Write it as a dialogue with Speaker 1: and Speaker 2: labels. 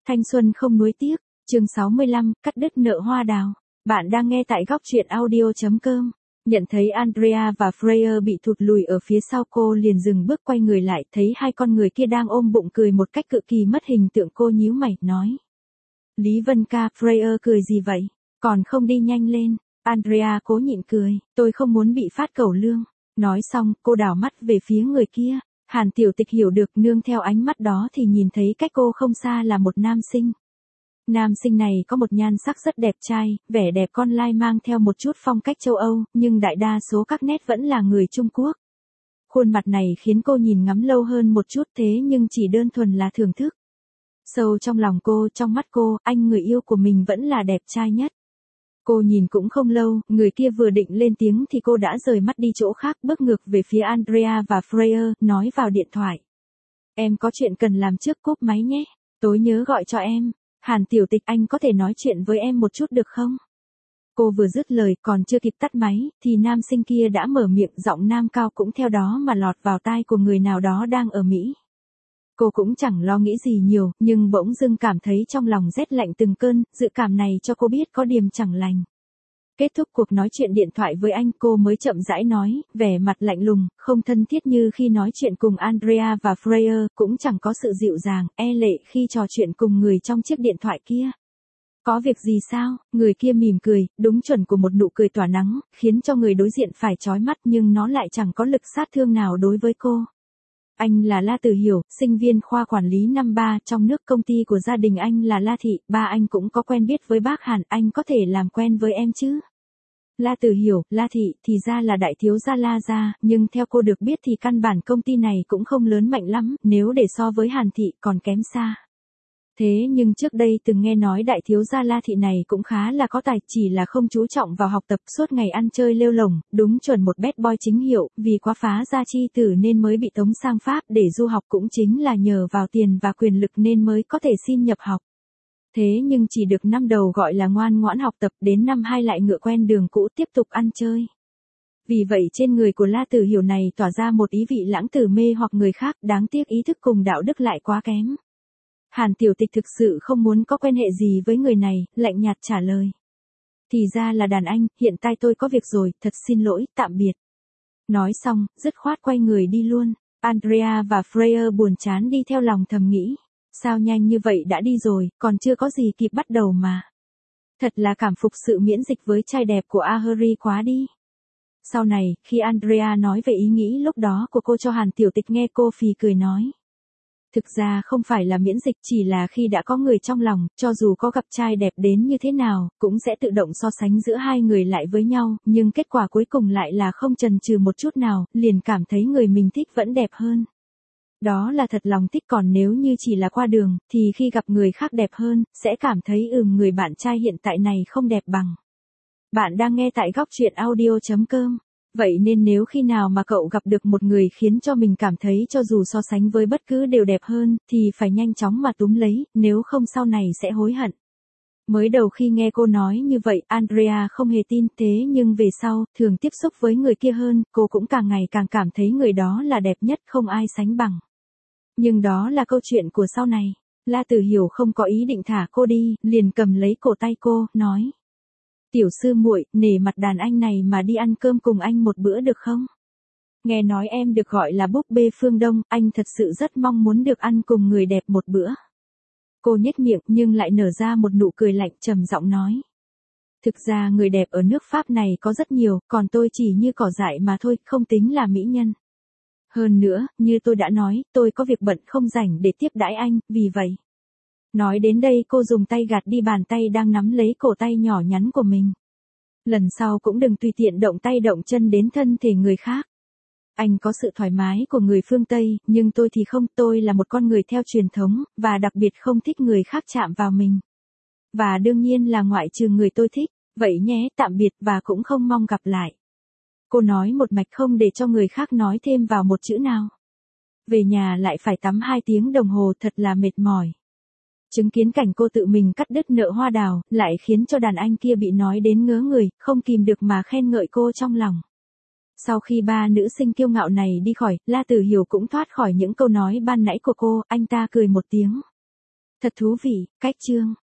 Speaker 1: Thanh xuân không nuối tiếc, chương 65, cắt đứt nợ hoa đào. Bạn đang nghe tại góc truyện audio.com. Nhận thấy Andrea và Freya bị thụt lùi ở phía sau, cô liền dừng bước quay người lại, thấy hai con người kia đang ôm bụng cười một cách cực kỳ mất hình tượng. Cô nhíu mày, nói. Lý Vân ca, Freya cười gì vậy? Còn không đi nhanh lên. Andrea cố nhịn cười, tôi không muốn bị phát cẩu lương. Nói xong, cô đảo mắt về phía người kia. Hàn Tiểu Tịch hiểu được, nương theo ánh mắt đó thì nhìn thấy cách cô không xa là một nam sinh. Nam sinh này có một nhan sắc rất đẹp trai, vẻ đẹp con lai mang theo một chút phong cách châu Âu, nhưng đại đa số các nét vẫn là người Trung Quốc. Khuôn mặt này khiến cô nhìn ngắm lâu hơn một chút, thế nhưng chỉ đơn thuần là thưởng thức. Sâu trong lòng cô, trong mắt cô, anh người yêu của mình vẫn là đẹp trai nhất. Cô nhìn cũng không lâu, người kia vừa định lên tiếng thì cô đã rời mắt đi chỗ khác, bước ngược về phía Andrea và Freya, nói vào điện thoại. Em có chuyện cần làm trước, cúp máy nhé. Tối nhớ gọi cho em. Hàn Tiểu Tịch, anh có thể nói chuyện với em một chút được không? Cô vừa dứt lời, còn chưa kịp tắt máy, thì nam sinh kia đã mở miệng, giọng nam cao cũng theo đó mà lọt vào tai của người nào đó đang ở Mỹ. Cô cũng chẳng lo nghĩ gì nhiều, nhưng bỗng dưng cảm thấy trong lòng rét lạnh từng cơn, dự cảm này cho cô biết có điềm chẳng lành. Kết thúc cuộc nói chuyện điện thoại với anh, cô mới chậm rãi nói, vẻ mặt lạnh lùng, không thân thiết như khi nói chuyện cùng Andrea và Freya, cũng chẳng có sự dịu dàng, e lệ khi trò chuyện cùng người trong chiếc điện thoại kia. Có việc gì sao? Người kia mỉm cười, đúng chuẩn của một nụ cười tỏa nắng, khiến cho người đối diện phải chói mắt, nhưng nó lại chẳng có lực sát thương nào đối với cô. Anh là La Tử Hiểu, sinh viên khoa quản lý năm 3 trong nước, công ty của gia đình anh là La Thị, ba anh cũng có quen biết với bác Hàn, anh có thể làm quen với em chứ? La Tử Hiểu, La Thị, thì ra là đại thiếu gia La gia, nhưng theo cô được biết thì căn bản công ty này cũng không lớn mạnh lắm, nếu để so với Hàn Thị còn kém xa. Thế nhưng trước đây từng nghe nói đại thiếu gia La Thị này cũng khá là có tài, chỉ là không chú trọng vào học tập, suốt ngày ăn chơi lêu lổng, đúng chuẩn một bad boy chính hiệu, vì quá phá gia chi tử nên mới bị tống sang Pháp để du học, cũng chính là nhờ vào tiền và quyền lực nên mới có thể xin nhập học. Thế nhưng chỉ được năm đầu gọi là ngoan ngoãn học tập, đến năm 2 lại ngựa quen đường cũ tiếp tục ăn chơi. Vì vậy trên người của La Tử Hiểu này tỏa ra một ý vị lãng tử mê hoặc người khác, đáng tiếc ý thức cùng đạo đức lại quá kém. Hàn Tiểu Tịch thực sự không muốn có quan hệ gì với người này, lạnh nhạt trả lời. Thì ra là đàn anh, hiện tại tôi có việc rồi, thật xin lỗi, tạm biệt. Nói xong, dứt khoát quay người đi luôn. Andrea và Freya buồn chán đi theo lòng thầm nghĩ. Sao nhanh như vậy đã đi rồi, còn chưa có gì kịp bắt đầu mà. Thật là cảm phục sự miễn dịch với trai đẹp của Ahuri quá đi. Sau này, khi Andrea nói về ý nghĩ lúc đó của cô cho Hàn Tiểu Tịch nghe, cô phì cười nói. Thực ra không phải là miễn dịch, chỉ là khi đã có người trong lòng, cho dù có gặp trai đẹp đến như thế nào, cũng sẽ tự động so sánh giữa hai người lại với nhau, nhưng kết quả cuối cùng lại là không chần chừ một chút nào, liền cảm thấy người mình thích vẫn đẹp hơn. Đó là thật lòng thích, còn nếu như chỉ là qua đường, thì khi gặp người khác đẹp hơn, sẽ cảm thấy người bạn trai hiện tại này không đẹp bằng. Bạn đang nghe tại góc truyện audio.com. Vậy nên nếu khi nào mà cậu gặp được một người khiến cho mình cảm thấy cho dù so sánh với bất cứ đều đẹp hơn, thì phải nhanh chóng mà túm lấy, nếu không sau này sẽ hối hận. Mới đầu khi nghe cô nói như vậy, Andrea không hề tin, thế nhưng về sau, thường tiếp xúc với người kia hơn, cô cũng càng ngày càng cảm thấy người đó là đẹp nhất, không ai sánh bằng. Nhưng đó là câu chuyện của sau này. La Tử Hiểu không có ý định thả cô đi, liền cầm lấy cổ tay cô, nói. Tiểu sư muội, nể mặt đàn anh này mà đi ăn cơm cùng anh một bữa được không? Nghe nói em được gọi là búp bê phương Đông, anh thật sự rất mong muốn được ăn cùng người đẹp một bữa. Cô nhếch miệng nhưng lại nở ra một nụ cười lạnh, trầm giọng nói. Thực ra người đẹp ở nước Pháp này có rất nhiều, còn tôi chỉ như cỏ dại mà thôi, không tính là mỹ nhân. Hơn nữa, như tôi đã nói, tôi có việc bận không rảnh để tiếp đãi anh, vì vậy. Nói đến đây cô dùng tay gạt đi bàn tay đang nắm lấy cổ tay nhỏ nhắn của mình. Lần sau cũng đừng tùy tiện động tay động chân đến thân thể người khác. Anh có sự thoải mái của người phương Tây, nhưng tôi thì không, tôi là một con người theo truyền thống, và đặc biệt không thích người khác chạm vào mình. Và đương nhiên là ngoại trừ người tôi thích, vậy nhé, tạm biệt và cũng không mong gặp lại. Cô nói một mạch không để cho người khác nói thêm vào một chữ nào. Về nhà lại phải tắm 2 tiếng đồng hồ, thật là mệt mỏi. Chứng kiến cảnh cô tự mình cắt đứt nợ hoa đào, lại khiến cho đàn anh kia bị nói đến ngớ người, không kìm được mà khen ngợi cô trong lòng. Sau khi ba nữ sinh kiêu ngạo này đi khỏi, La Tử Hiểu cũng thoát khỏi những câu nói ban nãy của cô, anh ta cười một tiếng. Thật thú vị, cách chương.